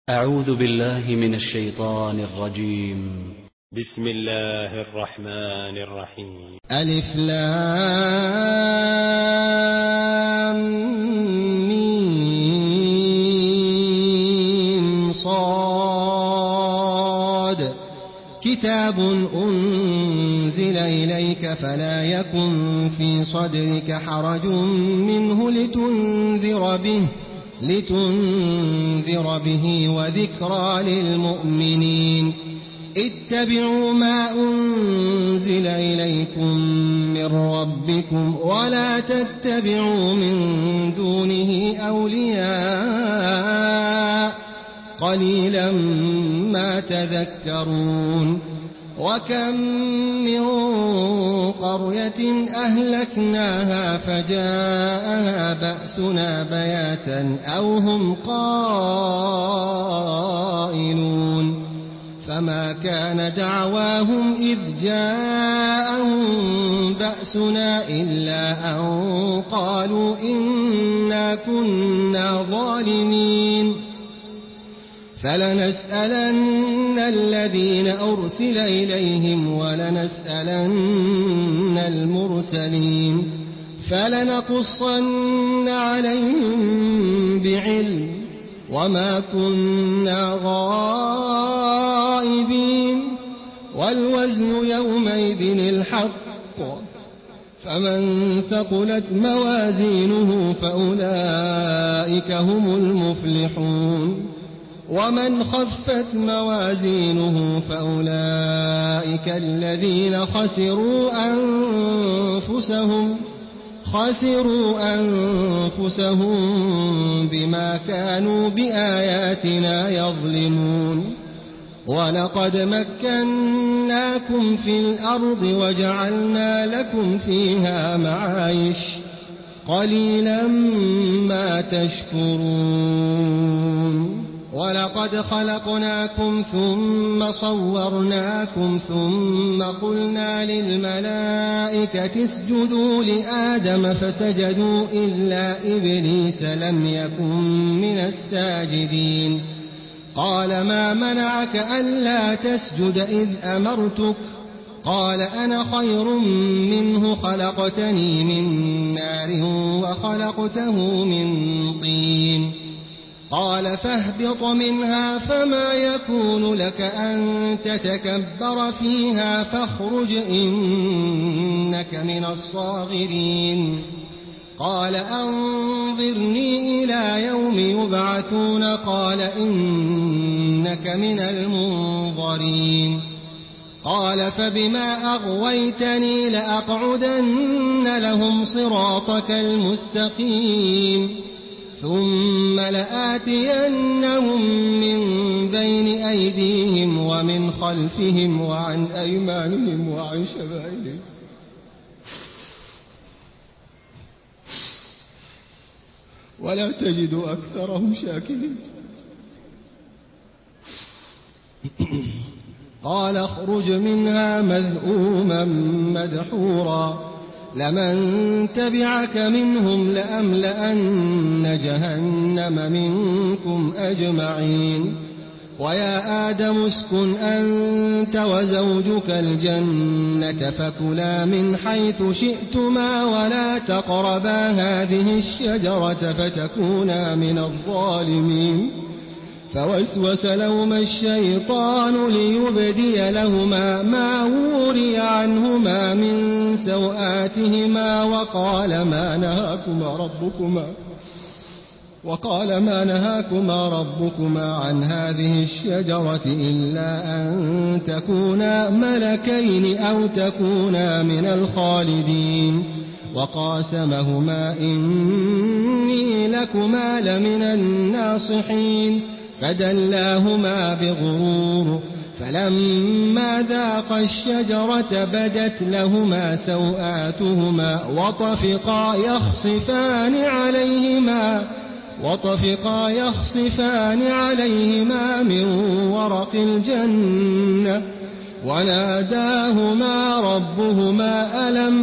أعوذ بالله من الشيطان الرجيم. بسم الله الرحمن الرحيم. ألف لام ميم صاد كتاب أنزل إليك فلا يكن في صدرك حرج منه لتنذر به وذكرى للمؤمنين. اتبعوا ما أنزل إليكم من ربكم ولا تتبعوا من دونه أولياء قليلا ما تذكرون. وكم من قرية أهلكناها فجاءها بأسنا بياتا أو هم قائلون فما كان دعواهم إذ جاءهم بأسنا إلا أن قالوا إنا كنا ظالمين. فلنسألن الذين أرسل إليهم ولنسألن المرسلين فلنقصن عليهم بعلم وما كنا غائبين. والوزن يومئذ الحق فمن ثقلت موازينه فأولئك هم المفلحون ومن خفت موازينه فأولئك الذين خسروا أنفسهم بما كانوا بآياتنا يظلمون. ولقد مكناكم في الأرض وجعلنا لكم فيها معايش قليلا ما تشكرون. ولقد خلقناكم ثم صورناكم ثم قلنا للملائكة اسجدوا لآدم فسجدوا إلا إبليس لم يكن من الساجدين. قال ما منعك ألا تسجد إذ أمرتك؟ قال أنا خير منه خلقتني من نار وخلقته من طين. قال فاهبط منها فما يكون لك أن تتكبر فيها فاخرج إنك من الصاغرين. قال أنظرني إلى يوم يبعثون قال إنك من المنظرين. قال فبما أغويتني لأقعدن لهم صراطك المستقيم ثم لآتينهم من بين أيديهم ومن خلفهم وعن أيمانهم وعن شمائلهم ولا تجد أكثرهم شاكرين. قال اخرج منها مذءوما مدحورا لمن تبعك منهم لأملأن جهنم منكم أجمعين. ويا آدم اسكن أنت وزوجك الجنة فكلا من حيث شئتما ولا تقربا هذه الشجرة فتكونا من الظالمين. فوسوس لهما الشيطان ليبدي لهما ما وري عنهما من سوآتهما وقال ما نهاكما ربكما عن هذه الشجرة إلا أن تكونا ملكين أو تكونا من الخالدين. وقاسمهما إني لكما لمن الناصحين فدلاهما بغرور فلما ذاقا الشجرة بدت لهما سوآتهما وطفقا يخصفان عليهما من ورق الجنة وناداهما ربهما ألم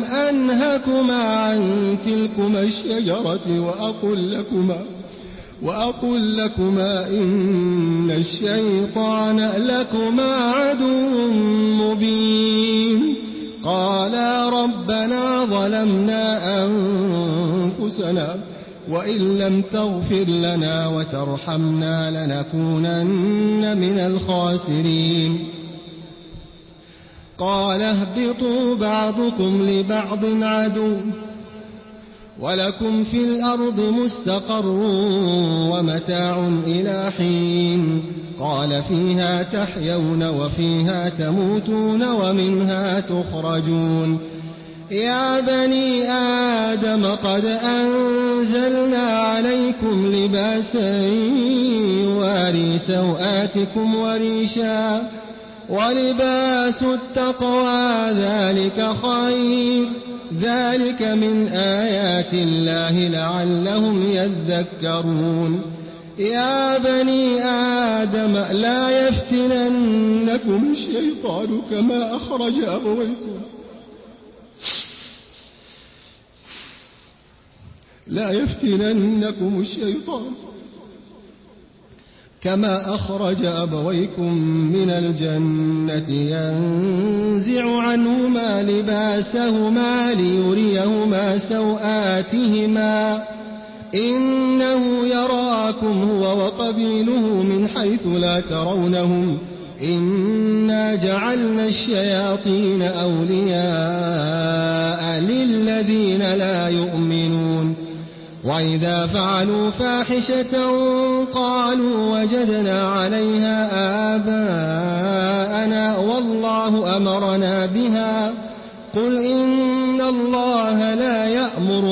وأقول لكما إن الشيطان لكما عدو مبين. قالا ربنا ظلمنا أنفسنا وإن لم تغفر لنا وترحمنا لنكونن من الخاسرين. قال اهبطوا بعضكم لبعض عدو ولكم في الأرض مستقر ومتاع إلى حين. قال فيها تحيون وفيها تموتون ومنها تخرجون. يا بني آدم قد أنزلنا عليكم لباسا يواري سوآتكم وريشا ولباس التقوى ذلك خير. ذلك من آيات الله لعلهم يذكرون. يا بني آدم لا يفتننكم الشيطان كما أخرج أبويكم من الجنة ينزع عنهما لباسهما ليريهما سوآتهما إنه يراكم هو وقبيله من حيث لا ترونهم إنا جعلنا الشياطين أولياء للذين لا يؤمنون. وإذا فعلوا فاحشة قالوا وجدنا عليها آباءنا والله أمرنا بها. قل إن الله لا يأمر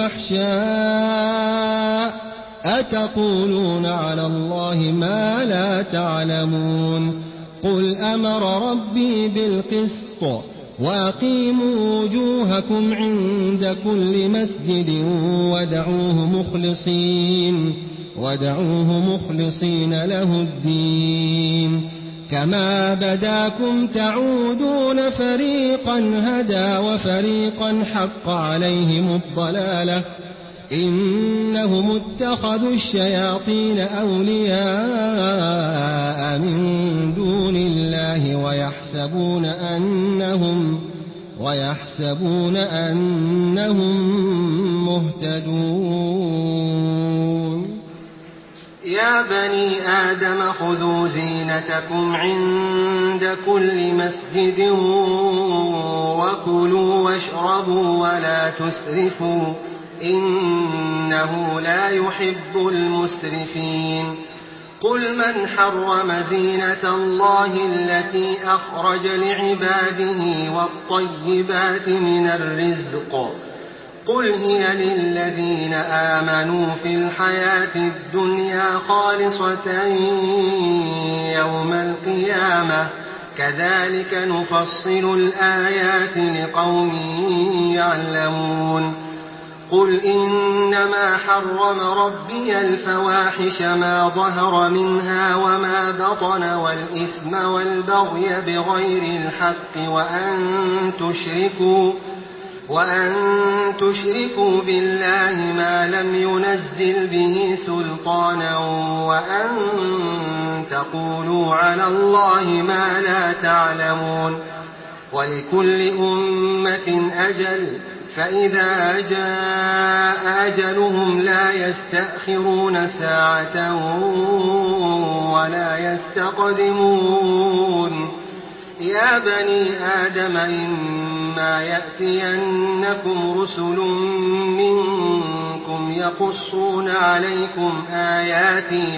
بالفحشاء أتقولون على الله ما لا تعلمون. قل أمر ربي بالقسط وأقيموا وجوهكم عند كل مسجد ودعوه مخلصين له الدين كما بداكم تعودون. فريقا هدى وفريقا حق عليهم الضلالة إنهم اتخذوا الشياطين أولياء من دون الله ويحسبون أنهم مهتدون. يا بني آدم خذوا زينتكم عند كل مسجد وكلوا واشربوا ولا تسرفوا إنه لا يحب المسرفين. قل من حرم زينة الله التي أخرج لعباده والطيبات من الرزق قل هي للذين آمنوا في الحياة الدنيا خالصة يوم القيامة كذلك نفصل الآيات لقوم يعلمون. قل إنما حرم ربي الفواحش ما ظهر منها وما بطن والإثم والبغي بغير الحق وأن تشركوا بالله ما لم ينزل به سلطانا وأن تقولوا على الله ما لا تعلمون. ولكل أمة أجل فإذا جاء أجلهم لا يستأخرون ساعة ولا يستقدمون. يا بني آدم إما يأتينكم رسل منكم يقصون عليكم آياتي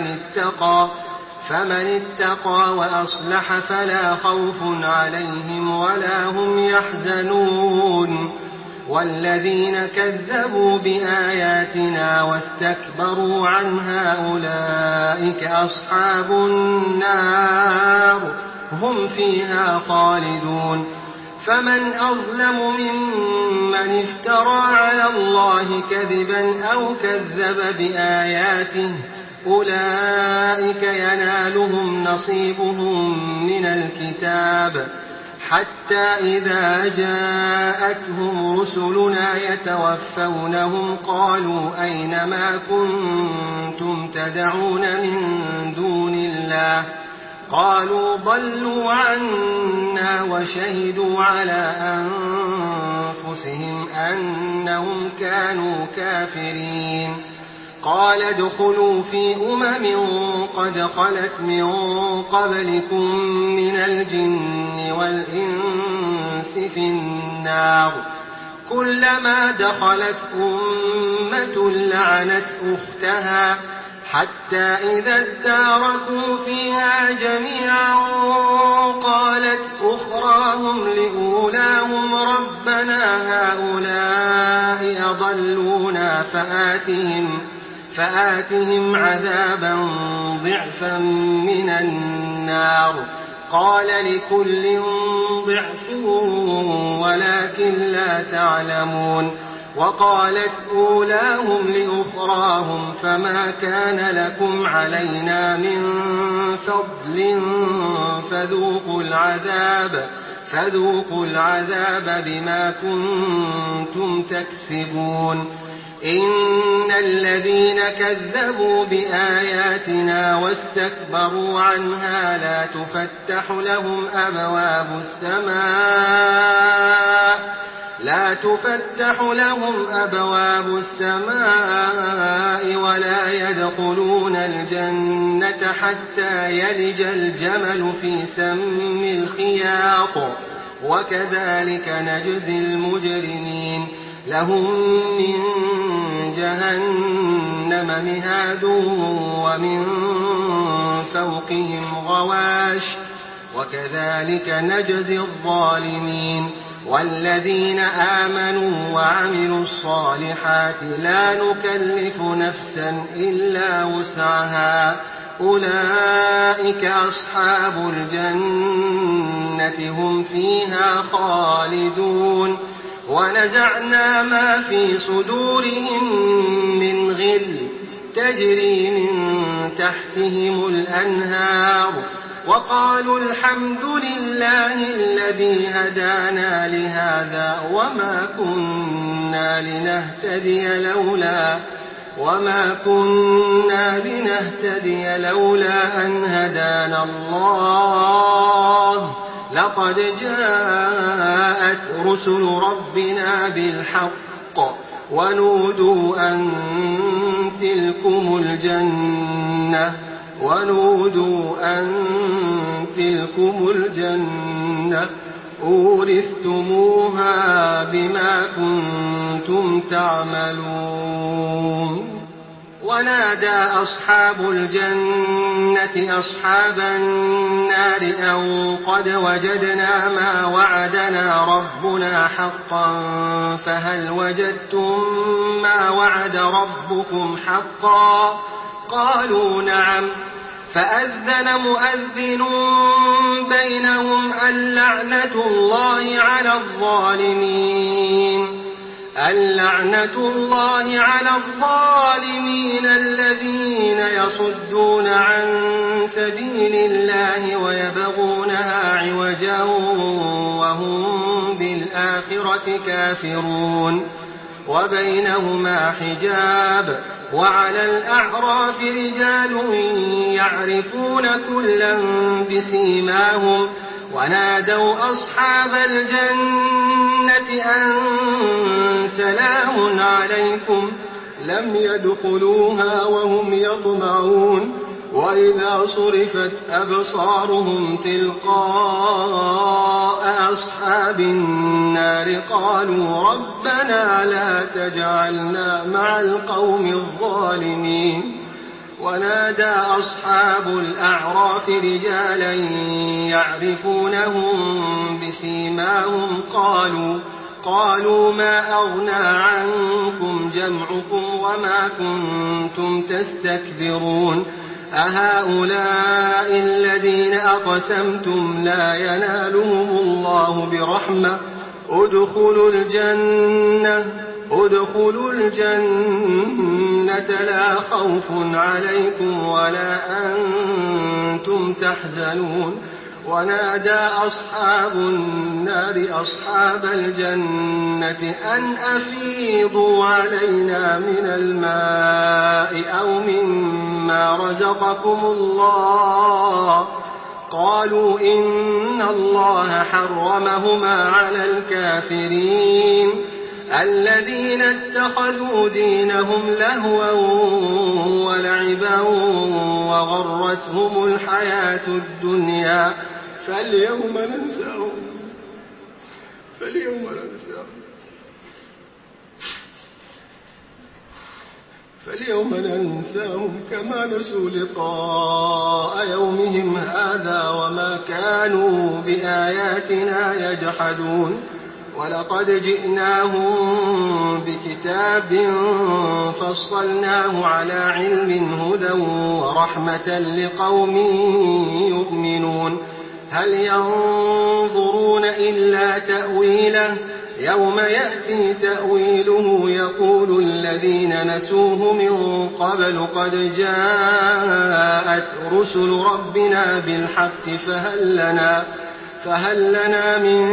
فمن اتقى وأصلح فلا خوف عليهم ولا هم يحزنون. والذين كذبوا بآياتنا واستكبروا عنها أولئك أصحاب النار هم فيها خالدون. فمن أظلم ممن افترى على الله كذبا أو كذب بآياته أولئك ينالهم نصيبهم من الكتاب حتى إذا جاءتهم رسلنا يتوفونهم قالوا أين ما كنتم تدعون من دون الله قالوا ضلوا عنا وشهدوا على أنفسهم أنهم كانوا كافرين قال ادخلوا في قد خلت من قبلكم من الجن والإنس في النار كلما دخلت أمة لعنت أختها حتى إذا اداركوا فيها جميعا قالت أخراهم لأولاهم ربنا هؤلاء أضلونا فآتهم عذابا ضعفا من النار قال لكل ضعف ولكن لا تعلمون وقالت أولاهم لأخراهم فما كان لكم علينا من فضل فذوقوا العذاب بما كنتم تكسبون إن الذين كذبوا بآياتنا واستكبروا عنها لا تفتح لهم أبواب السماء ولا يدخلون الجنة حتى يلج الجمل في سم الخياط وكذلك نجزي المجرمين لهم من جهنم مهاد ومن فوقهم غواش وكذلك نجزي الظالمين والذين آمنوا وعملوا الصالحات لا نكلف نفسا إلا وسعها أولئك أصحاب الجنة هم فيها خالدون ونزعنا ما في صدورهم من غل تجري من تحتهم الأنهار وقالوا الحمد لله الذي هدانا لهذا وما كنا لنهتدي لولا أن هدانا الله لقد جاءت رسل ربنا بالحق ونودوا أن تلكم الجنة أورثتموها بما كنتم تعملون ونادى أصحاب الجنة أصحاب النار أن قد وجدنا ما وعدنا ربنا حقا فهل وجدتم ما وعد ربكم حقا قالوا نعم فأذن مؤذن بينهم اللعنة الله على الظالمين الذين يصدون عن سبيل الله ويبغونها عوجا وهم بالآخرة كافرون وبينهما حجاب وعلى الأعراف رجال يعرفون كلا بسيماهم ونادوا أصحاب الجنة أن سلام عليكم لم يدخلوها وهم يطمعون وإذا صرفت أبصارهم تلقاء أصحاب النار قالوا ربنا لا تجعلنا مع القوم الظالمين ونادى أصحاب الأعراف رجالا يعرفونهم بسيماهم قالوا ما أغنى عنكم جمعكم وما كنتم تستكبرون أهؤلاء الذين أقسمتم لا ينالهم الله برحمة ادخلوا الجنة لا خوف عليكم ولا أنتم تحزنون ونادى أصحاب النار أصحاب الجنة أن أفيضوا علينا من الماء أو مما رزقكم الله. قالوا إن الله حرمهما على الكافرين الذين اتخذوا دينهم لهوا ولعبا وغرتهم الحياة الدنيا فاليوم ننساهم كما نسوا لقاء يومهم هذا وما كانوا بآياتنا يجحدون. ولقد جئناهم بكتاب فصلناه على علم هدى ورحمة لقوم يؤمنون. هل ينظرون إلا تأويله يوم يأتي تأويله يقول الذين نسوه من قبل قد جاءت رسل ربنا بالحق فهل لنا من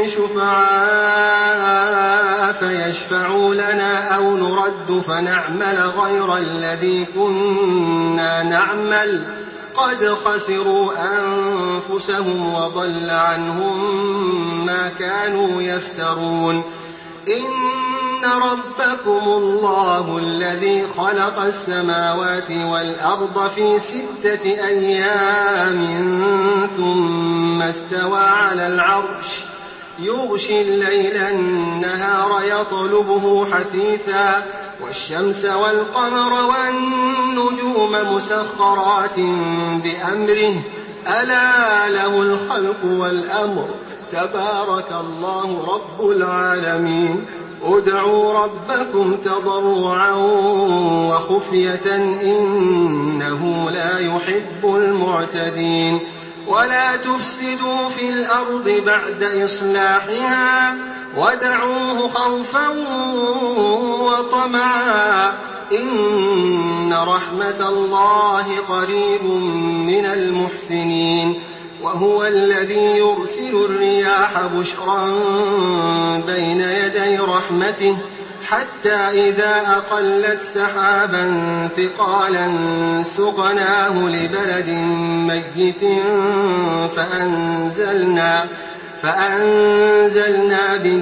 شفعاء فيشفعوا لنا أو نرد فنعمل غير الذي كنا نعمل قد خسروا أنفسهم وضل عنهم ما كانوا يفترون. إن ربكم الله الذي خلق السماوات والأرض في 6 أيام ثم استوى على العرش يغشي الليل النهار يطلبه حثيثا والشمس والقمر والنجوم مسخرات بأمره ألا له الخلق والأمر تبارك الله رب العالمين. ادعوا ربكم تضرعا وخفية إنه لا يحب المعتدين. ولا تفسدوا في الأرض بعد إصلاحها ودعوه خوفا وطمعا إن رحمة الله قريب من المحسنين. وهو الذي يرسل الرياح بشرا بين يدي رحمته حتى إذا أقلت سحابا ثقالا سقناه لبلد ميت فأنزلنا به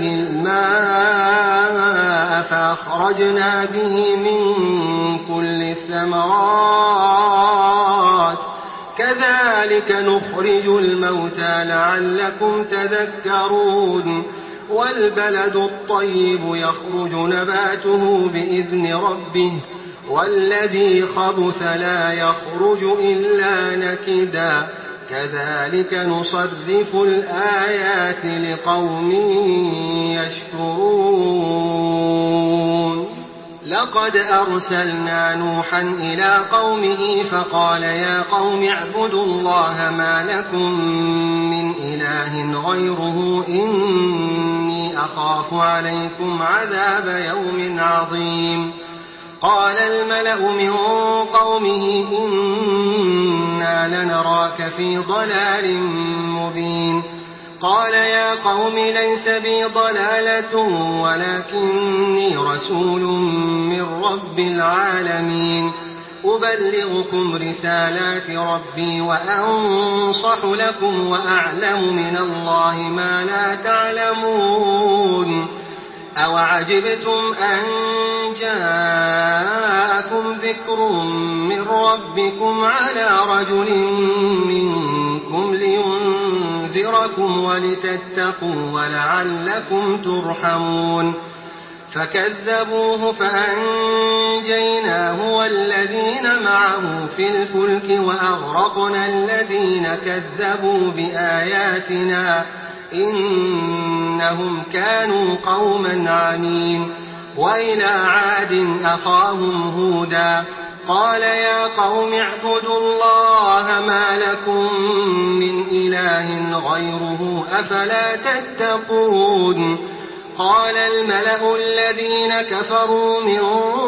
الماء فأخرجنا به من كل الثمرات كذلك نخرج الموتى لعلكم تذكرون. والبلد الطيب يخرج نباته بإذن ربه والذي خبث لا يخرج إلا نكدا كذلك نصرف الآيات لقوم يشكرون. لقد أرسلنا نوحا إلى قومه فقال يا قوم اعبدوا الله ما لكم من إله غيره إني أخاف عليكم عذاب يوم عظيم. قال الملأ من قومه إنا لنراك في ضلال مبين. قال يا قوم ليس بي ضلالة ولكني رسول من رب العالمين أبلغكم رسالات ربي وأنصح لكم وأعلم من الله ما لا تعلمون. أوعجبتم أن جاءكم ذكر من ربكم على رجل منكم لينذركم ولتتقوا ولعلكم ترحمون. فكذبوه فأنجيناه والذين معه في الفلك وأغرقنا الذين كذبوا بآياتنا إنهم كانوا قوما عمين. وإلى عاد أخاهم هودا قال يا قوم اعبدوا الله ما لكم من إله غيره أفلا تتقون. قال الملأ الذين كفروا من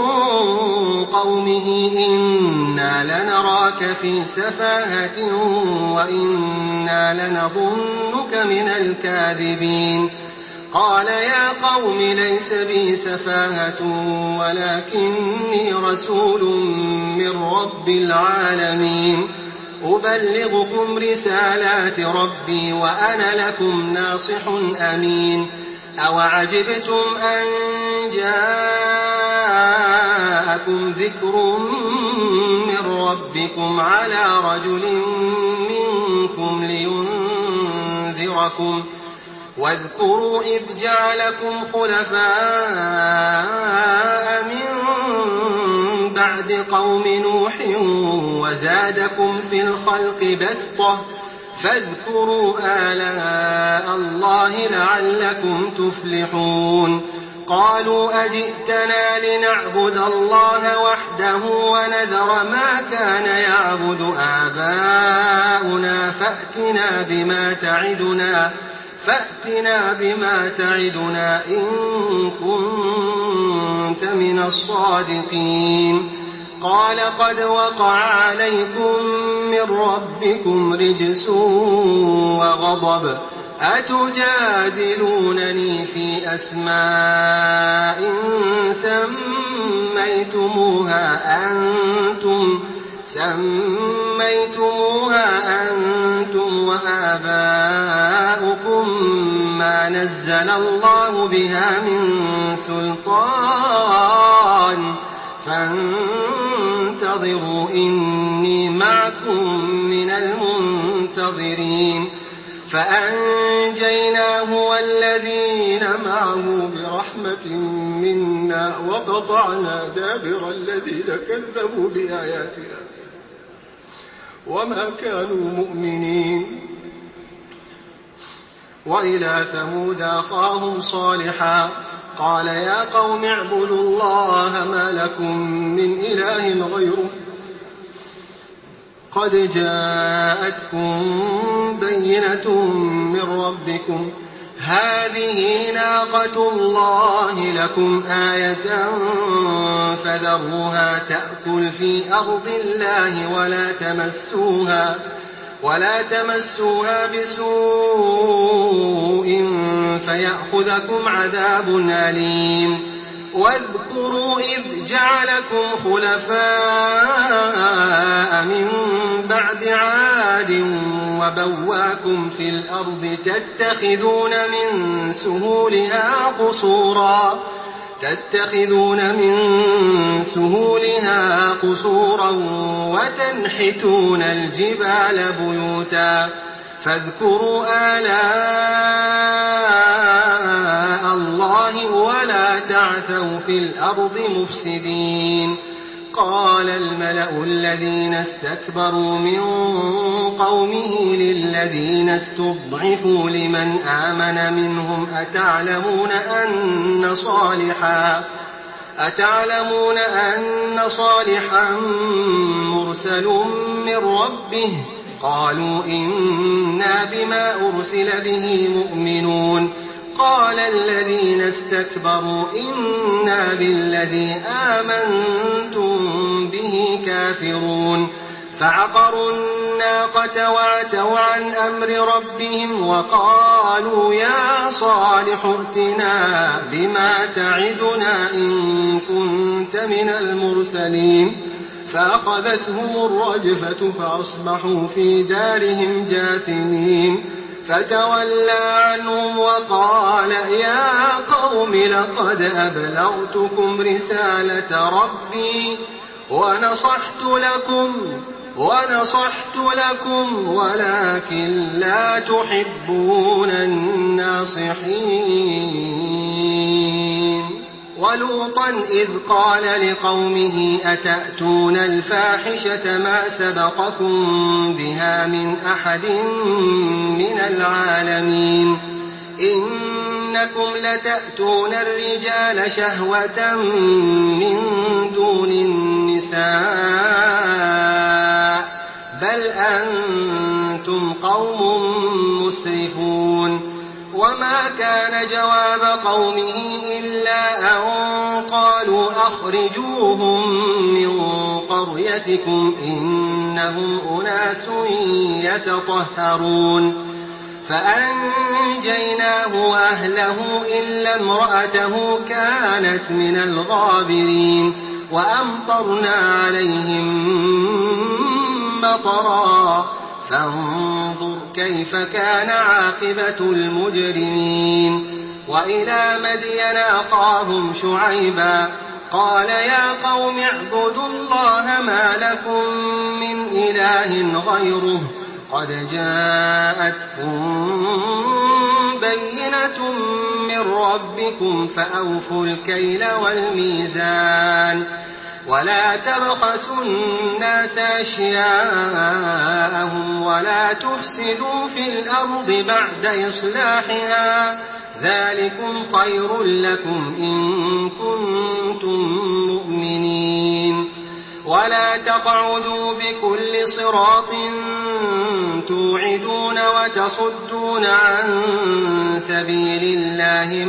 قومه إنا لنراك في سفاهة وإنا لنظنك من الكاذبين قال يا قوم ليس بي سفاهة ولكني رسول من رب العالمين أبلغكم رسالات ربي وأنا لكم ناصح أمين أوعجبتم أن جاءكم ذكر من ربكم على رجل منكم لينذركم واذكروا إذ جعلكم خلفاء من بعد قوم نوح وزادكم في الخلق بسطة فاذكروا آلاء الله لعلكم تفلحون قالوا أجئتنا لنعبد الله وحده ونذر ما كان يعبد آباؤنا فأتنا بما تعدنا إن كنت من الصادقين قال قد وقع عليكم من ربكم رجس وغضب أتجادلونني في أسماء سميتموها أنتم وآباؤكم ما نزل الله بها من سلطان فانتظروا إني معكم من المنتظرين فأنجيناه والذين معه برحمة منا وقطعنا دابر الذين كذبوا بآياتنا وما كانوا مؤمنين وإلى ثمود أخاهم صالحا قال يا قوم اعبدوا الله ما لكم من إله غيره قد جاءتكم بينة من ربكم هذه ناقة الله لكم آية فذروها تأكل في أرض الله ولا تمسوها بسوء فيأخذكم عذاب أليم واذكروا إذ جعلكم خلفاء من بعد عاد وبواكم في الأرض تتخذون من سهولها قصورا وتنحتون الجبال بيوتا فاذكروا آلاء الله ولا تعثوا في الأرض مفسدين قال الملأ الذين استكبروا من قومه للذين استضعفوا لمن آمن منهم أتعلمون أن صالحا مرسل من ربه قالوا إنا بما أرسل به مؤمنون قال الذين استكبروا إنا بالذي آمنتم به كافرون فعقروا الناقة وعتوا عن أمر ربهم وقالوا يا صالح ائتنا بما تعدنا إن كنت من المرسلين فأخذتهم الرجفة فأصبحوا في دارهم جاثمين فتولى عنهم وقال يا قوم لقد أبلغتكم رسالة ربي ونصحت لكم ولكن لا تحبون الناصحين ولوطا إذ قال لقومه أتأتون الفاحشة ما سبقكم بها من أحد من العالمين إنكم لتأتون الرجال شهوة من دون النساء بل أنتم قوم مسرفون وما كان جواب قومه إلا أن قالوا أخرجوهم من قريتكم إنهم أناس يتطهرون فأنجيناه وأهله إلا امرأته كانت من الغابرين وأمطرنا عليهم مطرا فانظر كيف كان عاقبة المجرمين. وإلى مدين أخاهم شعيبا قال يا قوم اعبدوا الله ما لكم من إله غيره قد جاءتكم بينة من ربكم فأوفوا الكيل والميزان ولا تبخسوا الناس أشياءهم ولا تفسدوا في الأرض بعد إصلاحها ذلكم خير لكم إن كنتم مؤمنين. ولا تقعدوا بكل صراط توعدون وتصدون عن سبيل الله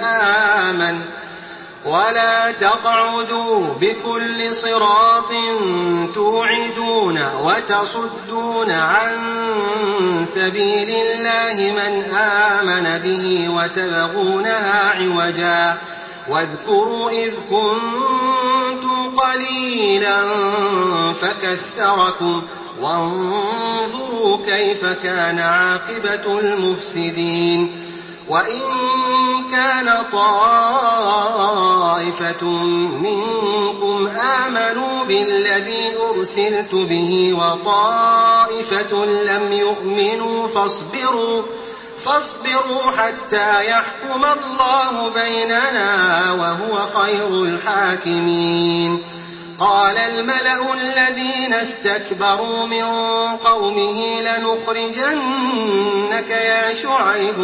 من آمن به وتبغونها عوجا واذكروا إذ كنتم قليلا فكثركم وانظروا كيف كان عاقبة المفسدين. وإن كان طائفة منكم آمنوا بالذي أرسلت به وطائفة لم يؤمنوا فاصبروا حتى يحكم الله بيننا وهو خير الحاكمين. قال الملأ الذين استكبروا من قومه لنخرجنك يا شعيب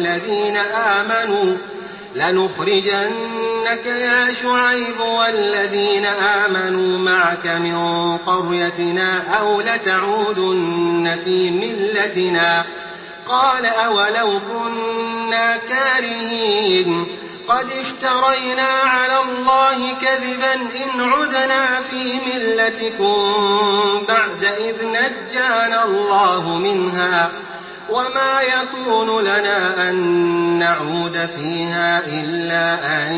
والذين آمنوا معك من قريتنا أو لتعودن في ملتنا قال أولو كنا كارهين قد افترينا على الله كذبا إن عدنا في ملتكم بعد إذ نجانا الله منها وما يكون لنا أن نعود فيها إلا أن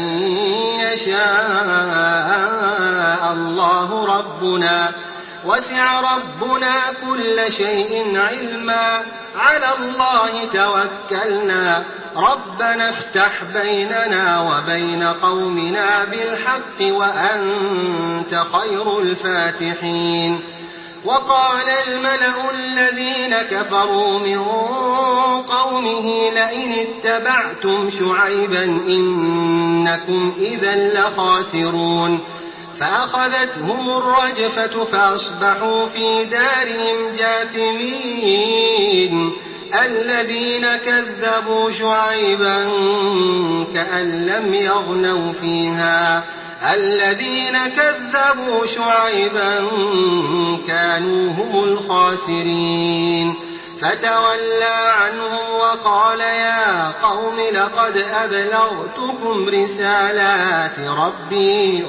يشاء الله ربنا وسع ربنا كل شيء علما على الله توكلنا ربنا افتح بيننا وبين قومنا بالحق وأنت خير الفاتحين. وقال الملأ الذين كفروا من قومه لئن اتبعتم شعيبا إنكم إذا لخاسرون فأخذتهم الرجفة فأصبحوا في دارهم جاثمين. الذين كذبوا شعيبا كأن لم يغنوا فيها الذين كذبوا شعيبا كانوا هم الخاسرين. فتولى عنهم وقال يا قوم لقد أبلغتكم رسالات ربي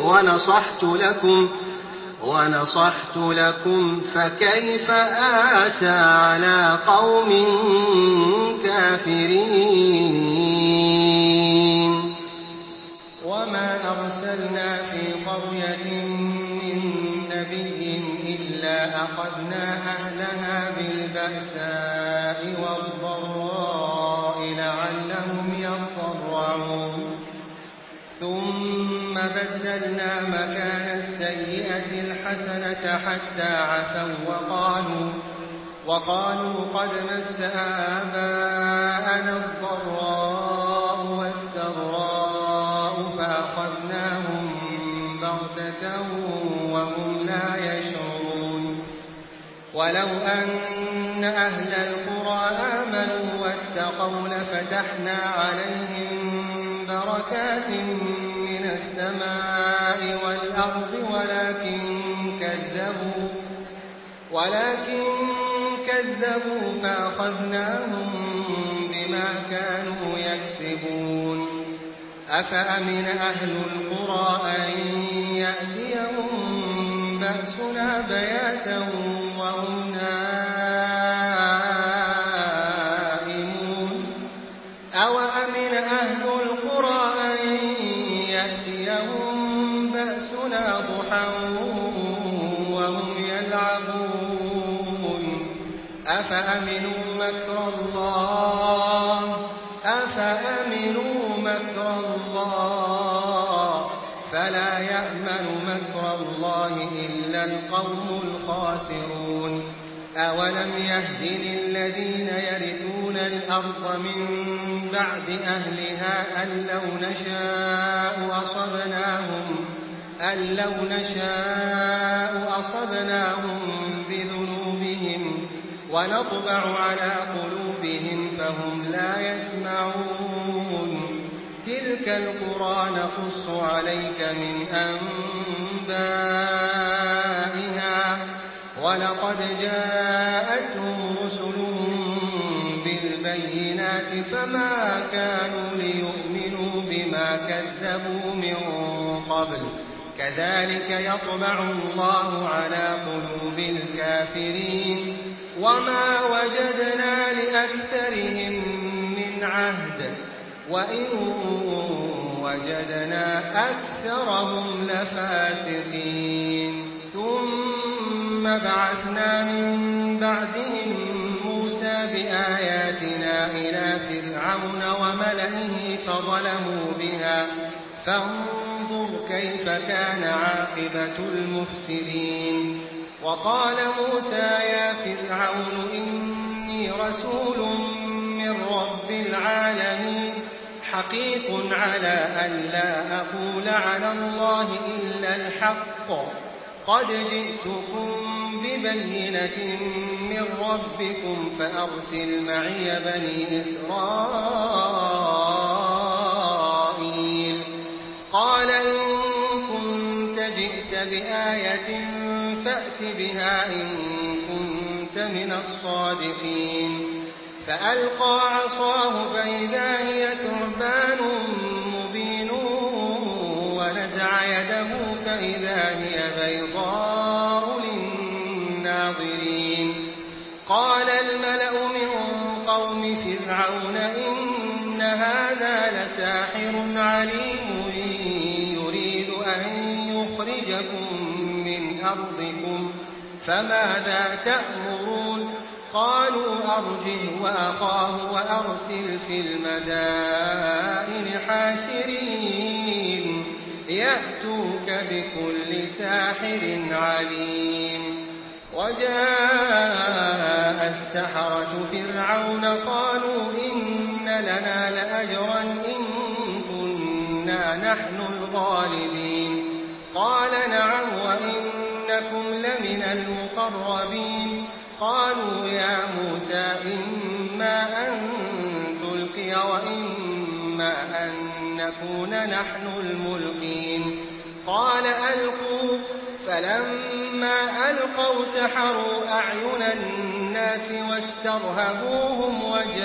ونصحت لكم فكيف آسى على قوم كافرين. وما أرسلنا في قرية من نبي إلا أخذنا أهلها بالبأساء والضراء لعلهم يضرعون ثم بدلنا مكان السيئة الحسنة حتى عفوا وقالوا قد مس آباءنا الضراء والسراء فأخذناهم بغتة وهم لا يشعرون. ولو أن أهل القرى آمنوا واتقوا لفتحنا عليهم بركات من السماء والأرض ولكن كذبوا فأخذناهم بما كانوا مشركون أفأمن أهل القرى أن يأتيهم بأسنا بياتا وهم نائمون أوأمن أهل القرى أن يأتيهم بأسنا ضحى وهم يلعبون أفأمنوا مكر الله فلا يأمن مكر الله إلا القوم الخاسرون أولم يهد للذين يرثون الأرض من بعد أهلها أن لو نشاء أصبناهم بذنوبهم ونطبع على قلوبهم فهم لا يسمعون تلك القرى نقص عليك من أنبائها ولقد جاءتهم رسلهم بالبينات فما كانوا ليؤمنوا بما كذبوا من قبل كذلك يطبع الله على قلوب الكافرين وما وجدنا لأكثرهم من عهد وإن وجدنا أكثرهم لفاسقين ثم بعثنا من بعدهم موسى بآياتنا إلى فرعون وملئه فظلموا بها فانظر كيف كان عاقبة المفسدين وقال موسى يا فرعون إني رسول من رب العالمين حقيق على أن لا أقول على الله إلا الحق قد جئتكم ببينة من ربكم فأرسل معي بني إسرائيل قال إن كنت جئت بآية فأت بها إن كنت من الصادقين فألقى عصاه فإذا هي ثعبان مبين ونزع يده فإذا هي بيضاء للناظرين قال الملأ من قوم فرعون إن هذا لساحر عليم يريد أن يخرجكم من أرضكم فماذا تأمرون قالوا أرجه وأخاه وأرسل في المدائن حاشرين يأتوك بكل ساحر عليم وجاء السحرة فرعون قالوا إن لنا لأجرا إن كنا نحن الغالبين قال نعم وإنكم لمن المقربين قالوا يا موسى إما أن تلقي وإما أن نكون نحن الملقين قال ألقوا فلما ألقوا سحروا أعين الناس واسترهبوهم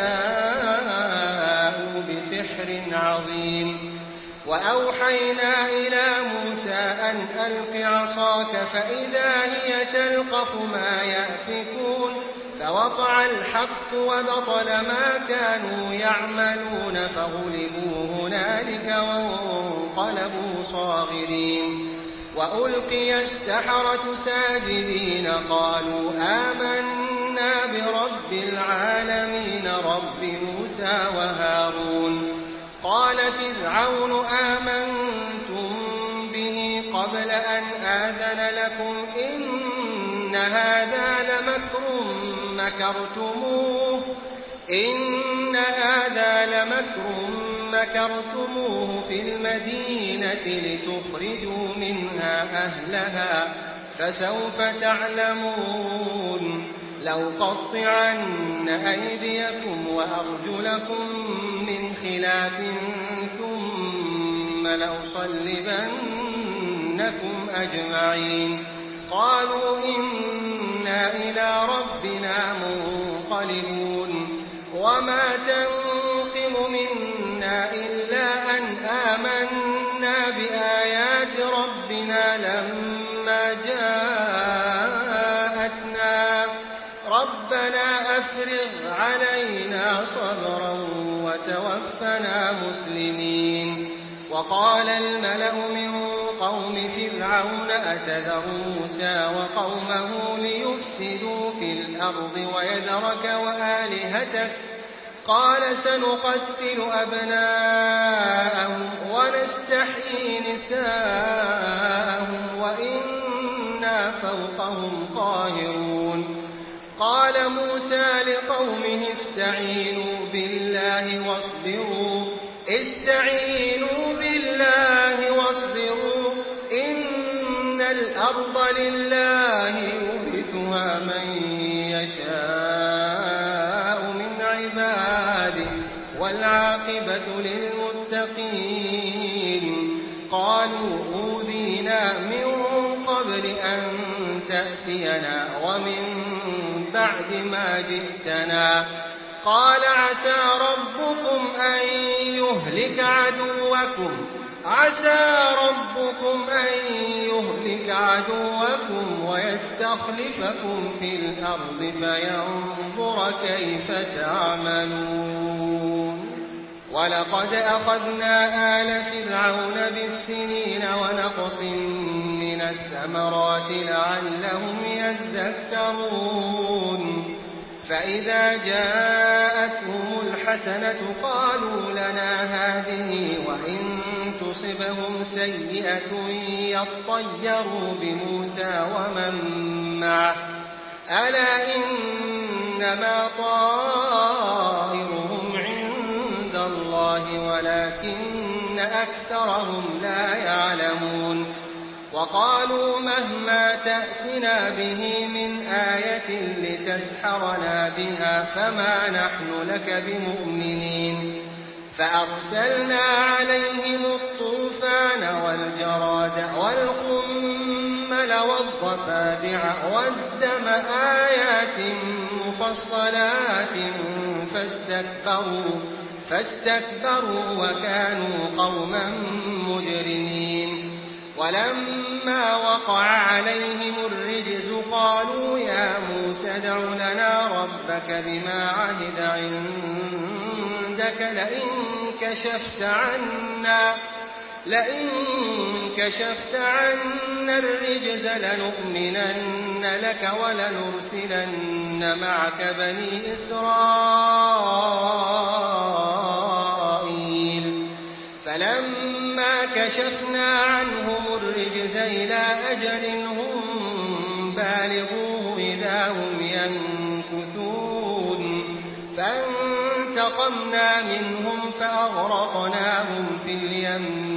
وجاءوا بسحر عظيم وأوحينا إلى موسى أن ألق عصاك فإذا هي تلقف ما يأفكون فوقع الحق وبطل ما كانوا يعملون فغلبوا هنالك وانقلبوا صاغرين وألقي السحرة ساجدين قالوا آمنا برب العالمين رب موسى وهارون قال فرعون آمنتم به قبل أن آذن لكم إن هذا لمكر مكرتموه في المدينة لتخرجوا منها أهلها فسوف تعلمون لأقطعن أيديكم وأرجلكم من خلاف ثم لأصلبنكم أجمعين قالوا إنا إلى ربنا منقلبون وما تنقم منا أفرغ علينا صبرا وتوفنا مسلمين. وقال الملأ من قوم فرعون أتذر موسى وقومه ليفسدوا في الأرض ويذرك وآلهتك قال سنقتل أبناءهم ونستحيي نساءهم وإنا فوقهم قاهرون. قال موسى لقومه استعينوا بالله واصبروا إن الأرض لله يورثها من يشاء من عباده والعاقبة للمتقين. قالوا أوذينا من قبل أن تأتينا ومن بعد ما جئتنا. قال عسى ربكم أن يهلك عدوكم ويستخلفكم في الأرض فينظر كيف تعملون. ولقد أخذنا آل فرعون بالسنين ونقص من الثمرات لعلهم يذكرون. فإذا جاءتهم الحسنة قالوا لنا هذه وإن تصبهم سيئة يطيروا بموسى ومن معه ألا إنما طائرهم عند الله ولكن أكثرهم لا يعلمون. وقالوا مهما تأتنا به من آية لتسحرنا بها فما نحن لك بمؤمنين. فأرسلنا عليهم الطوفان والجراد والقمل والضفادع والدم آيات مفصلات فاستكبروا وكانوا قوما مجرمين. ولما وقع عليهم الرجز قالوا يا موسى ادع لنا ربك بما عهد عندك لئن كشفت عنا الرجز لنؤمنن لك ولنرسلن معك بني إسرائيل. فلما كشفنا عنهم الرجز إلى أجل هم بالغوه إذا هم ينكثون. فانتقمنا منهم فأغرقناهم في اليم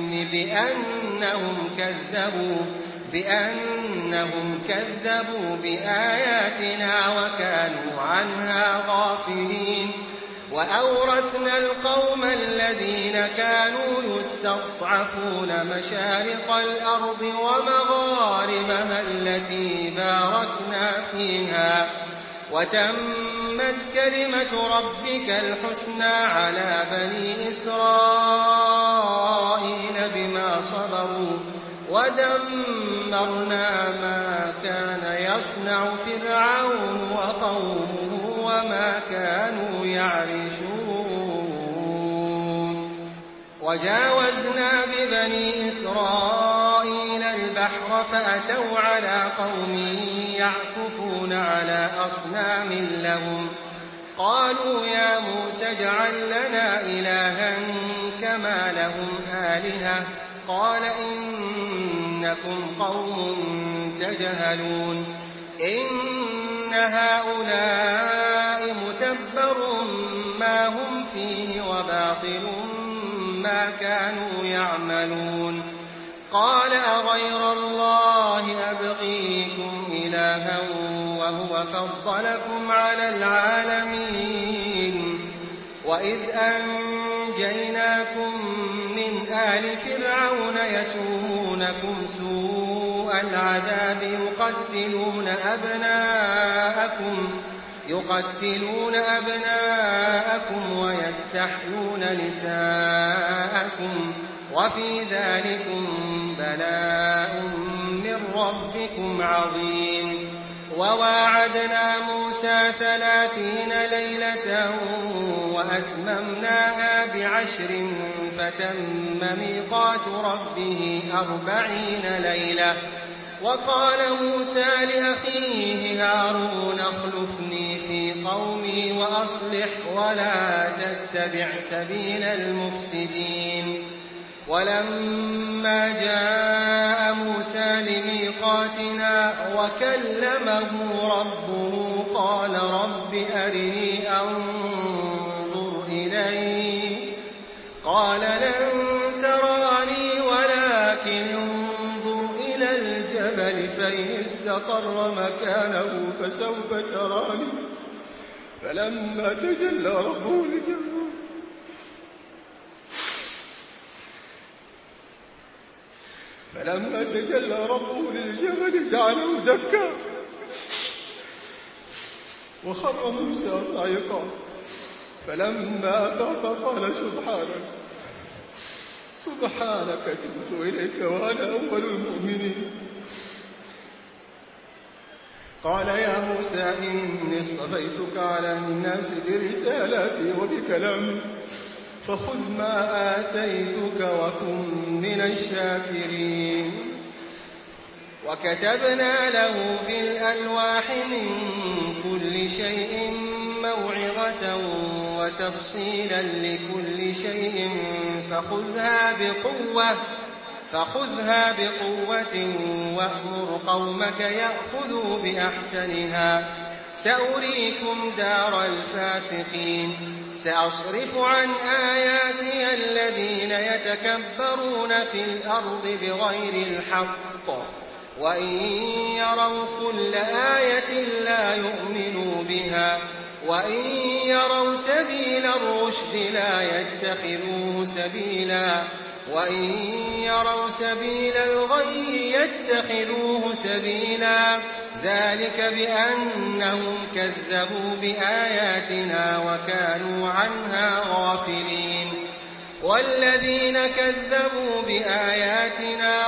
بأنهم كذبوا بآياتنا وكانوا عنها غافلين. وأورثنا القوم الذين كانوا يستضعفون مشارق الأرض ومغاربها التي باركنا فيها وتمت كلمة ربك الحسنى على بني إسرائيل بما صبروا ودمرنا ما كان يصنع فرعون وقومه وما كانوا يعرشون. وجاوزنا ببني إسرائيل البحر فأتوا على قوم يعكفون على أصنام لهم قالوا يا موسى اجعل لنا إلها كما لهم آلهة قال إنكم قوم تجهلون. إن هؤلاء متبر ما هم فيه وباطل ما كانوا يعملون. قال أغير الله أبغيكم إلها وهو فضلكم على العالمين. وإذ أنجيناكم من آل فرعون يسومونكم سوء العذاب يقتلون أبناءكم ويستحيون نساءكم وفي ذلكم بلاء من ربكم عظيم. وواعدنا موسى 30 ليلة وأتممناها ب10 فتم ميقات ربه 40 ليلة. وقال موسى لأخيه هارون اخلفني في قومي وأصلح ولا تتبع سبيل المفسدين. ولما جاء موسى لميقاتنا وكلمه ربه قال رب أرني أنظر إليك قال لن تراني ولكن انظر إلى الجبل فإن استقر مكانه فسوف تراني. فلما تجلى ربه للجبل جعله دكا وخر موسى صعقا. فلما أفاق قال سبحانك تبت إليك وأنا أول المؤمنين. قال يا موسى إني اصطفيتك على الناس برسالاتي وبكلامي فخذ ما آتيتك وكن من الشاكرين. وكتبنا له في الألواح من كل شيء موعظة وتفصيلا لكل شيء فخذها بقوة وأمر قومك يأخذوا بأحسنها سأريكم دار الفاسقين. سأصرف عن آياتي الذين يتكبرون في الأرض بغير الحق وإن يروا كل آية لا يؤمنوا بها وإن يروا سبيل الرشد لا يتخذوه سبيلا وإن يروا سبيل الغي يتخذوه سبيلا. ذلك بأنهم كذبوا بآياتنا وكانوا عنها غافلين. والذين كذبوا بآياتنا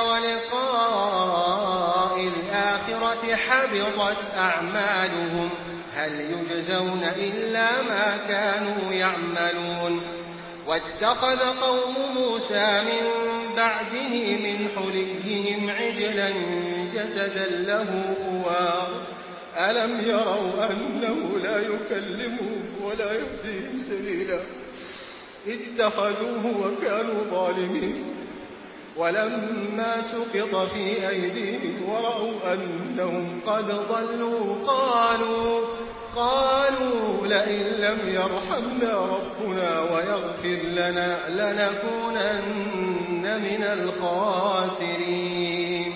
ولقاء الآخرة حبطت أعمالهم هل يجزون إلا ما كانوا يعملون. واتخذ قوم موسى من بعده من حليهم عجلا جسدا له خوار ألم يروا أنه لا يكلمهم ولا يهديهم سبيلا اتخذوه وكانوا ظالمين. ولما سقط في أيديهم ورأوا أنهم قد ضلوا قالوا لئن لم يرحمنا ربنا ويغفر لنا لنكونن من الخاسرين.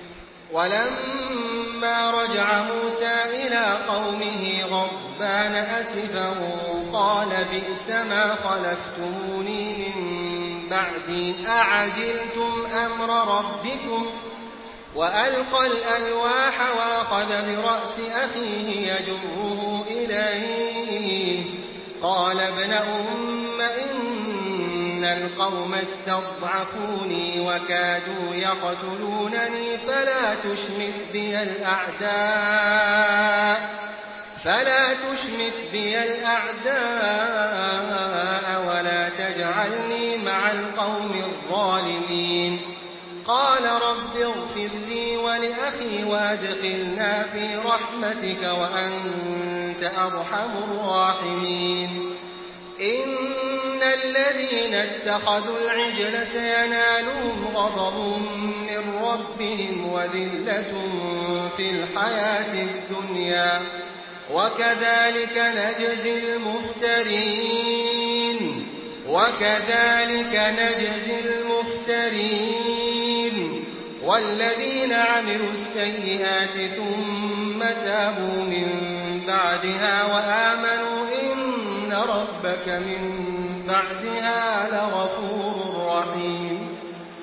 ولما رجع موسى إلى قومه غضبان أسفا قال بئس ما خلفتموني من بعدي أعجلتم أمر ربكم. وألقى الألواح وأخذ برأس أخيه يجره إليه قال ابن أم إن القوم استضعفوني وكادوا يقتلونني فلا تشمت بي الأعداء ولا تجعلني مع القوم الظالمين. قال رب اغفر لي ولأخي وادخلنا في رحمتك وأنت أرحم الراحمين. إن الذين اتخذوا العجل سينالهم غضب من ربهم وذلة في الحياة الدنيا وكذلك نجزي المفترين. والذين عملوا السيئات ثم تابوا من بعدها وآمنوا إن ربك من بعدها لغفور رحيم.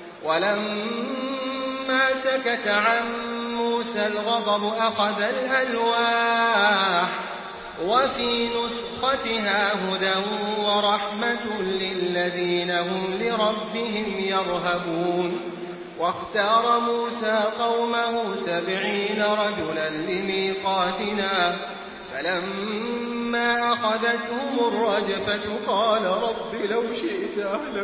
ولما سكت عن موسى الغضب أخذ الألواح وفي نسختها هدى ورحمة للذين هم لربهم يرهبون. واختار موسى قومه 70 رجلا لميقاتنا فلما أخذتهم الرجفة قال رب لو شئت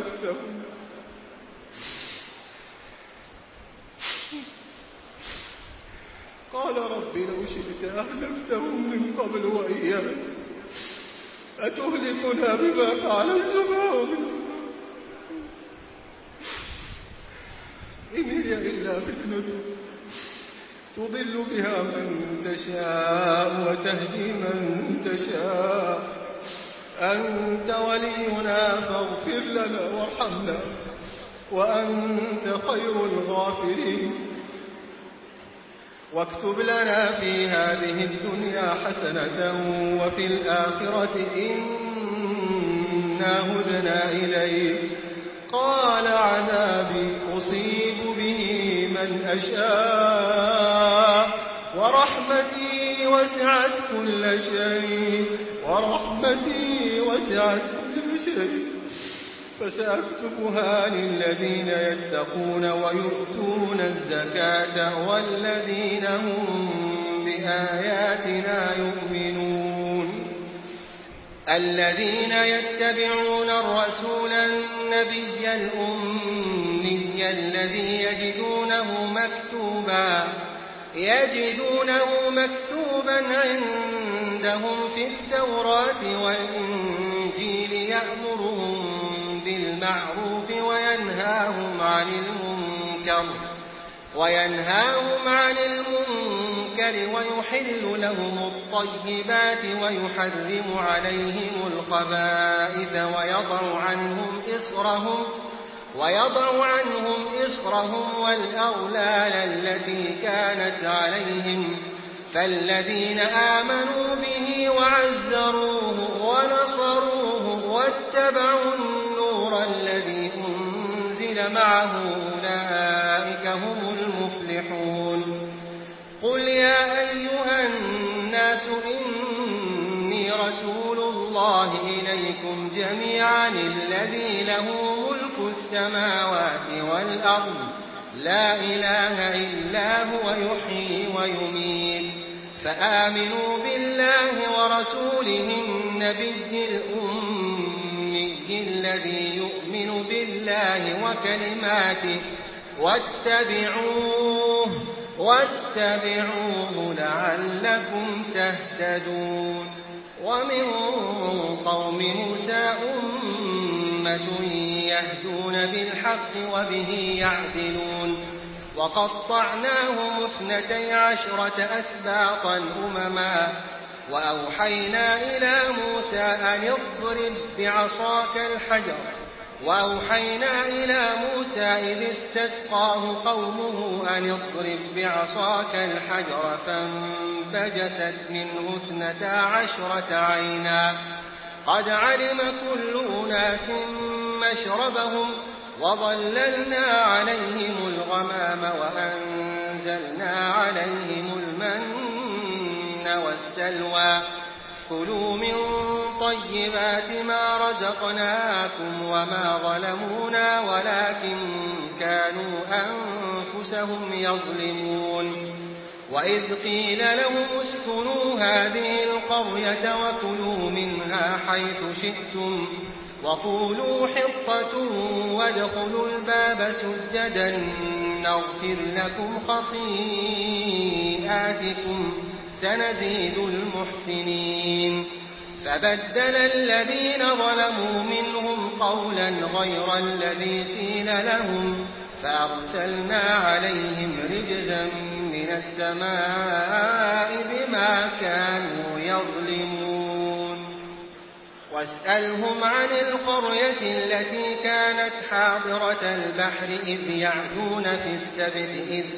أهلكتهم من قبل وإياك أتهلكنا بما فعل السفهاء منهم إن هي إلا فتنة تضل بها من تشاء وتهدي من تشاء أنت ولينا فاغفر لنا وارحمنا وأنت خير الغافرين واكتب لنا في هذه الدنيا حسنة وفي الآخرة إنا هدنا إليك قال عذابي أصيب به من أشاء ورحمتي وسعت كل شيء فسأكتبها للذين يتقون ويؤتون الزكاة والذين هم بآياتنا يؤمنون الذين يتبعون الرسول النبي الأمي الذي يجدونه مكتوبا عندهم في التوراة والإنجيل يأمرهم بالمعروف وينهاهم عن المنكر ويحل لهم الطيبات ويحرم عليهم الخبائث ويضع عنهم إصرهم والأغلال التي كانت عليهم فالذين آمنوا به وعزروه ونصروه واتبعوا النور الذي أنزل معه أولئك هم المفلحون قل يا أيها الناس إني رسول الله إليكم جميعا الذي له ملك السماوات والأرض لا إله إلا هو يحيي ويميت فآمنوا بالله ورسوله النبي الأمي الذي يؤمن بالله وكلماته واتبعوه لعلكم تهتدون ومن قوم موسى أمة يهدون بالحق وبه يعدلون وقطعناهم 12 أسباطا أمما وأوحينا إلى موسى أن اضرب بعصاك الحجر إذ استسقاه قومه أن اضرب بعصاك الحجر فانبجست منه 12 عينا قد علم كل أناس مشربهم وظللنا عليهم الغمام وأنزلنا عليهم المن والسلوى كلوا من طيبات ما رزقناكم وما ظلمونا ولكن كانوا أنفسهم يظلمون وإذ قيل لهم اسكنوا هذه القرية وكلوا منها حيث شئتم وقولوا حطة وادخلوا الباب سجدا نغفر لكم خطيئاتكم سنزيد المحسنين فبدل الذين ظلموا منهم قولا غير الذي قيل لهم فأرسلنا عليهم رجزا من السماء بما كانوا يظلمون واسألهم عن القرية التي كانت حاضرة البحر إذ يعدون في السبت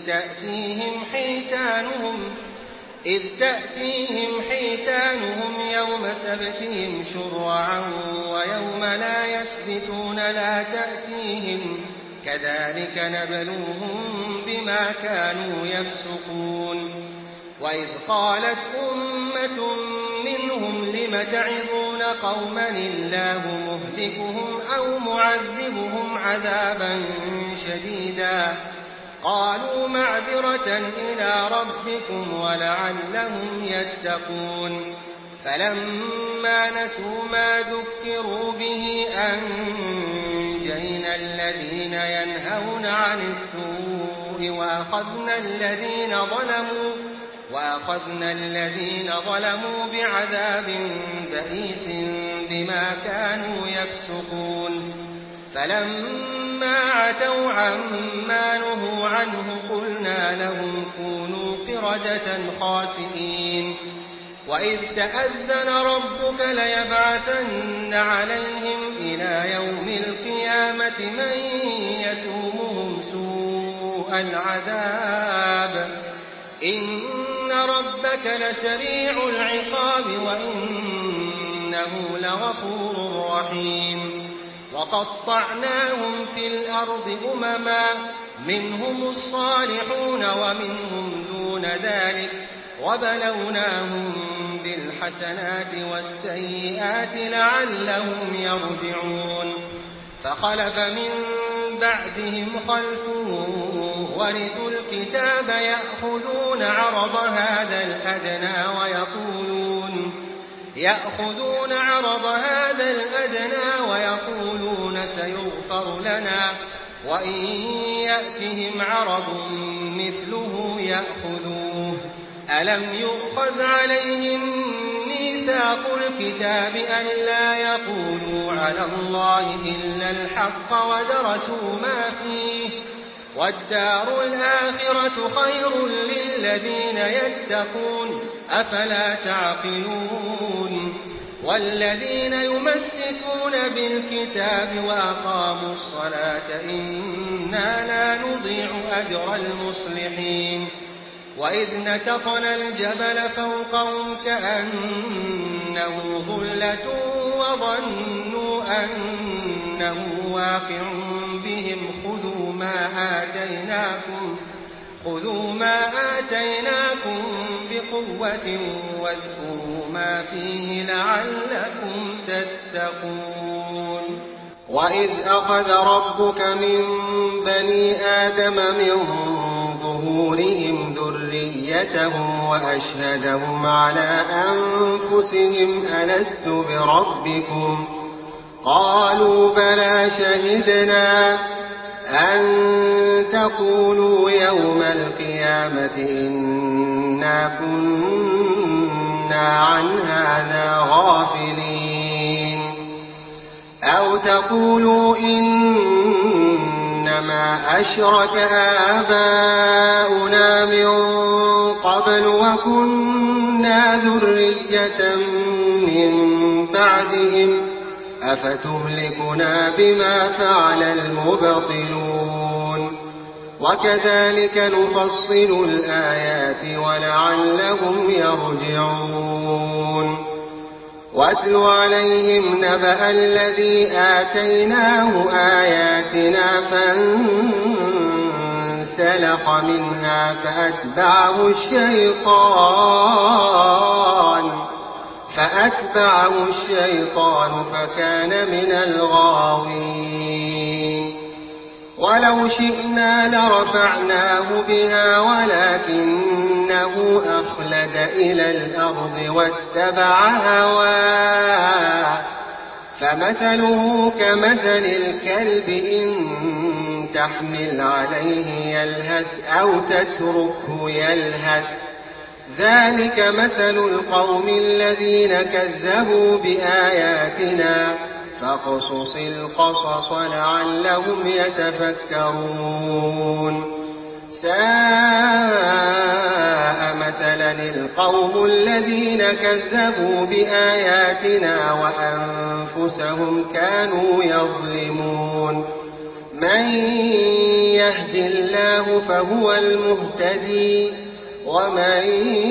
إذ تأتيهم حيتانهم يوم سبتهم شرعا ويوم لا يسبتون لا تأتيهم كذلك نبلوهم بما كانوا يفسقون وإذ قالت أمة منهم لم تعظون قوما الله مهلكهم أو معذبهم عذابا شديدا قالوا معذرة إلى ربكم ولعلهم يتقون فلما نسوا ما ذكروا به أنجينا الذين ينهون عن السوء وأخذنا الذين ظلموا بعذاب بئيس بما كانوا يفسقون فلما عتوا عما نهوا عنه قلنا لهم كونوا قردة خاسئين وإذ تأذن ربك ليبعثن عليهم إلى يوم القيامة من يسومهم سوء العذاب إن ربك لسريع العقاب وإنه لغفور رحيم وقطعناهم في الأرض أمما منهم الصالحون ومنهم دون ذلك وبلوناهم بالحسنات والسيئات لعلهم يرجعون فخلف من بعدهم خلف ورثوا الكتاب يأخذون عرض هذا الأدنى ويقولون سيغفر لنا وإن يأتهم عرض مثله يأخذوه ألم يؤخذ عليهم ميثاق الكتاب ألا يقولوا على الله إلا الحق ودرسوا ما فيه والدار الآخرة خير للذين يتقون أفلا تعقلون والذين يمسكون بالكتاب وأقاموا الصلاة إنا لا نضيع أجر المصلحين وإذ نتقنا الجبل فوقهم كأنه ظلة وظنوا أنه واقع بهم خذوا ما آتيناكم بقوة واذكروا ما فيه لعلكم تتقون وإذ أخذ ربك من بني آدم من ظهورهم ذريتهم وأشهدهم على أنفسهم ألست بربكم قالوا بلى شهدنا أن تقولوا يوم القيامة إنا كنا عن هذا غافلين أو تقولوا إنما أشرك آباؤنا من قبل وكنا ذرية من بعدهم أفتهلكنا بما فعل المبطلون وكذلك نفصل الآيات ولعلهم يرجعون واتل عليهم نبأ الذي آتيناه آياتنا فانسلخ منها فأتبعه الشيطان فكان من الغاوين ولو شئنا لرفعناه بها ولكنه أخلد إلى الأرض واتبع هواه فمثله كمثل الكلب إن تحمل عليه يلهث أو تتركه يلهث ذلك مثل القوم الذين كذبوا بآياتنا فاقصص القصص لعلهم يتفكرون ساء مثلا القوم الذين كذبوا بآياتنا وأنفسهم كانوا يظلمون من يهد الله فهو المهتدي ومن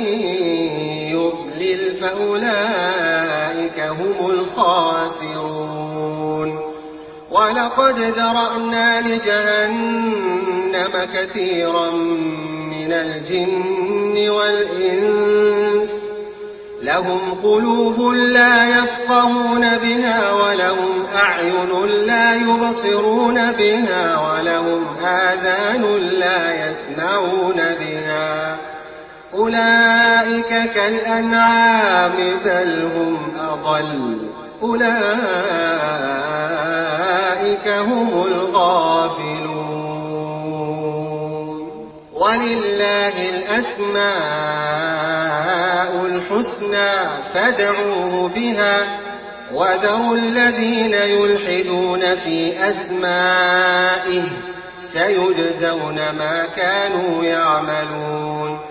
يضلل فأولئك هم الخاسرون ولقد ذرأنا لجهنم كثيرا من الجن والإنس لهم قلوب لا يفقهون بها ولهم أعين لا يبصرون بها ولهم آذان لا يسمعون بها أولئك كالأنعام بل هم أضل أولئك هم الغافلون ولله الأسماء الحسنى فادعوه بها وذروا الذين يلحدون في أسمائه سيجزون ما كانوا يعملون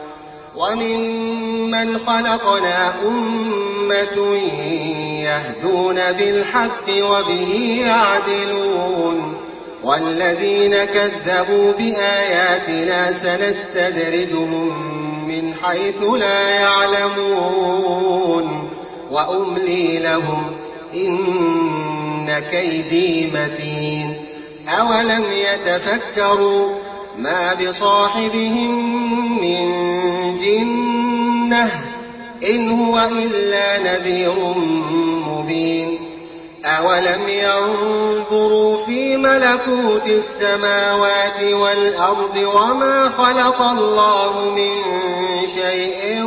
وممن خلقنا أمة يهدون بالحق وبه يعدلون والذين كذبوا بآياتنا سنستدرجهم من حيث لا يعلمون وأملي لهم إن كيدي متين أولم يتفكروا ما بصاحبهم من جنة إن هو إلا نذير مبين أولم ينظروا في ملكوت السماوات والأرض وما خلق الله من شيء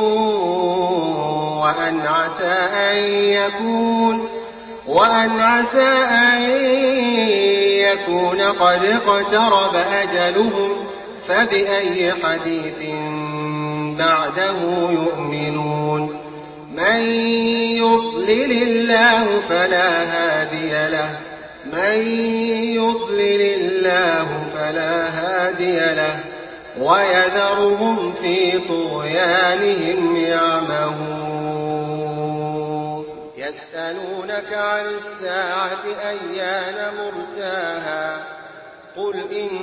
وأن عسى أن يكون قد اقترب أجلهم فبأي حديث بعده يؤمنون من يضلل الله فلا هادي له ويذرهم في طغيانهم يعمهون يسألونك عن الساعة أيان مرساها قل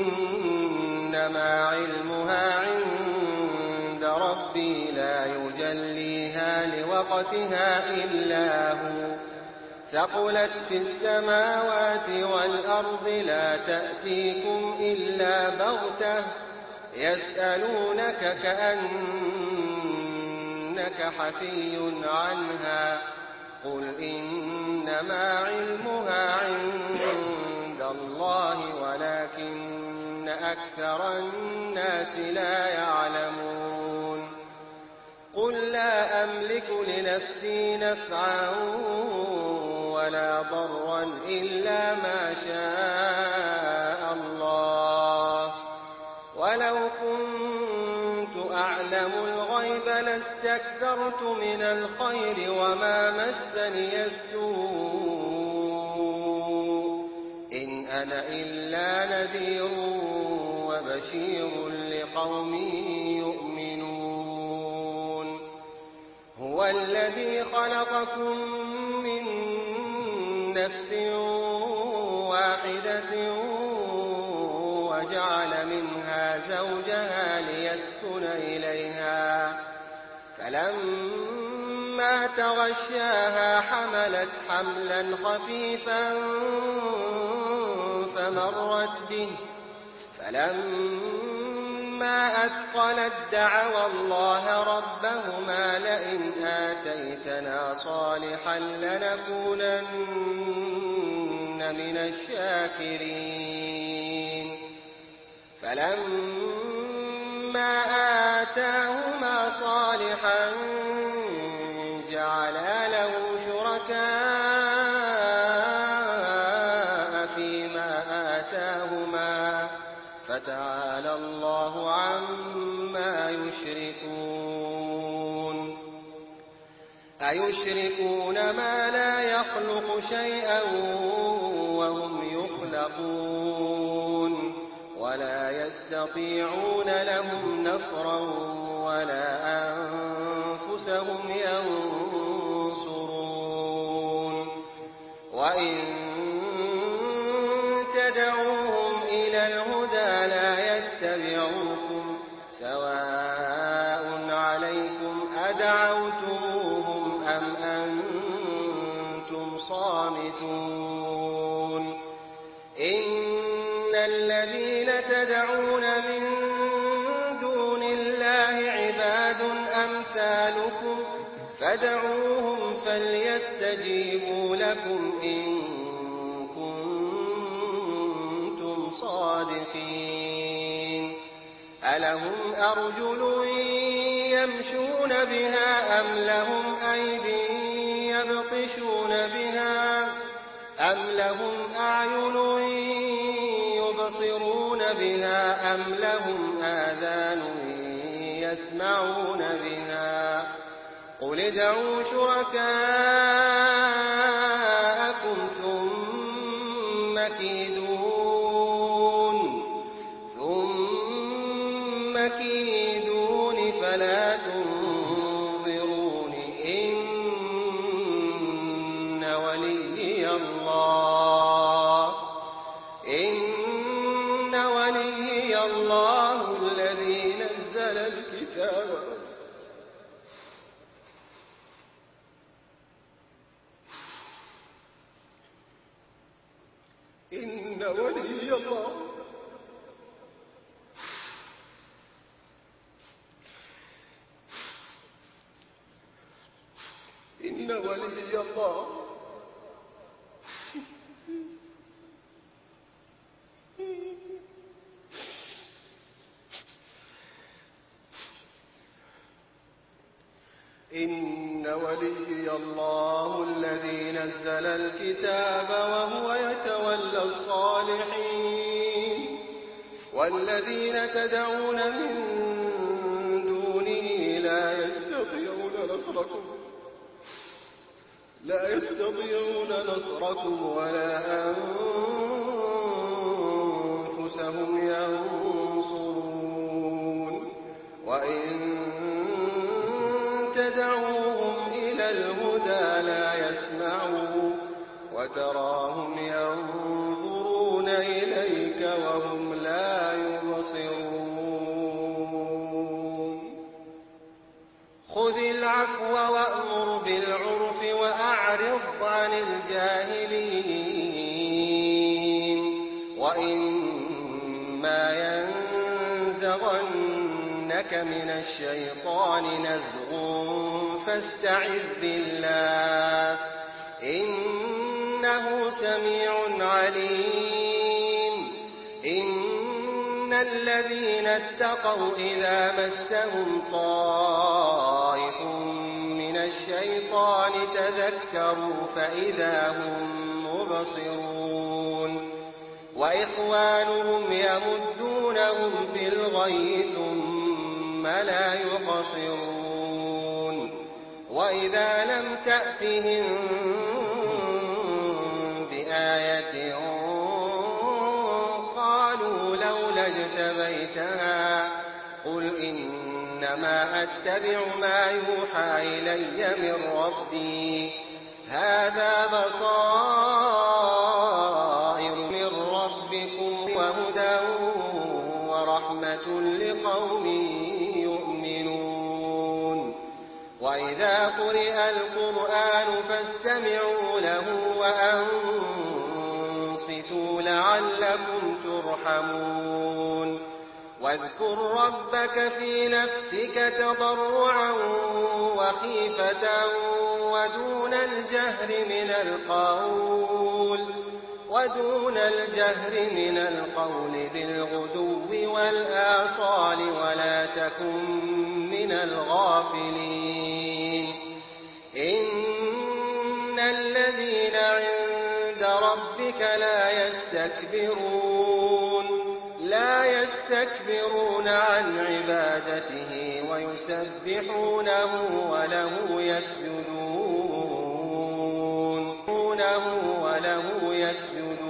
إنما علمها عند ربي لا يجليها لوقتها إلا هو ثقلت في السماوات والأرض لا تأتيكم إلا بغتة يسألونك كأنك حفي عنها قل إنما علمها عند الله ولكن أكثر الناس لا يعلمون قل لا أملك لنفسي نفعا ولا ضرا إلا ما شاء الله ولو كنت أعلم الغيب لاستكثرت من الخير وما مسني السوء إن أنا إلا نذير وبشير لقوم يؤمنون هو الذي خلقكم من نفس واحدة وجعل منها زوجها ليسكن إليها فلما تغشاها حملت حملا خفيفا فمرت به فلما أثقلت دعوا الله ربهما لئن آتيتنا صالحا لنكونن من الشاكرين فلما آتاهما صالحا جعلا له شركاء فيما آتاهما فتعالى الله عما يشركون أيشركون ما لا يخلق شيئا وهم يخلقون ولا يستطيعون لهم نصرا ولا أنفسهم ينصرون وإن تدعوهم إلى الهدى لا يتبعوكم سواء عليكم أدعوتموهم أم أنتم صامتون إن الذين تدعون من دون الله عباد أمثالكم فدعوهم فليستجيبوا لكم إن كنتم صادقين ألهم أرجل يمشون بها أم لهم أيد يبطشون بها أم لهم أعين يبصرون بها أم لهم آذان يسمعون بها قل ادعوا شركاءكم ثم كيدون فلا تنظرون إن وليي الله الذي نزل الكتاب إن ولي الله إن ولي الله الذي نزل الكتاب وهو يتولى الصالحين والذين تدعون من دونه لا يستطيعون نصركم ولا أنفسهم ينصرون وإن تدعوهم إلى الهدى لا يسمعوا وتراهم ينظرون إليك وهم لا يبصرون خذ العفو وأمر بالعرف وأعرض عن الجاهلين وإما ينزغنك من الشيطان نزغ فاستعذ بالله إنه سميع عليم إن الذين اتقوا إذا مسهم طائف من الشيطان تذكروا فإذا هم مبصرون وإخوانهم يمدونهم في الغي ثم لا يقصرون وإذا لم تأتهم بآية قالوا لولا اجتبيتها قل إنما أتبع ما يوحى إلي من ربي هذا بصائر من ربكم وهدى ورحمة لقوم يؤمنون وإذا قرئ القرآن فاستمعوا له وأنصتوا لعلكم ترحمون واذكر ربك في نفسك تضرعا وخيفة ودون الجهر من القول بالغدو والآصال ولا تكن من الغافلين إن الذين عند ربك لا يستكبرون عن عبادته ويسبحونه وله يسجدون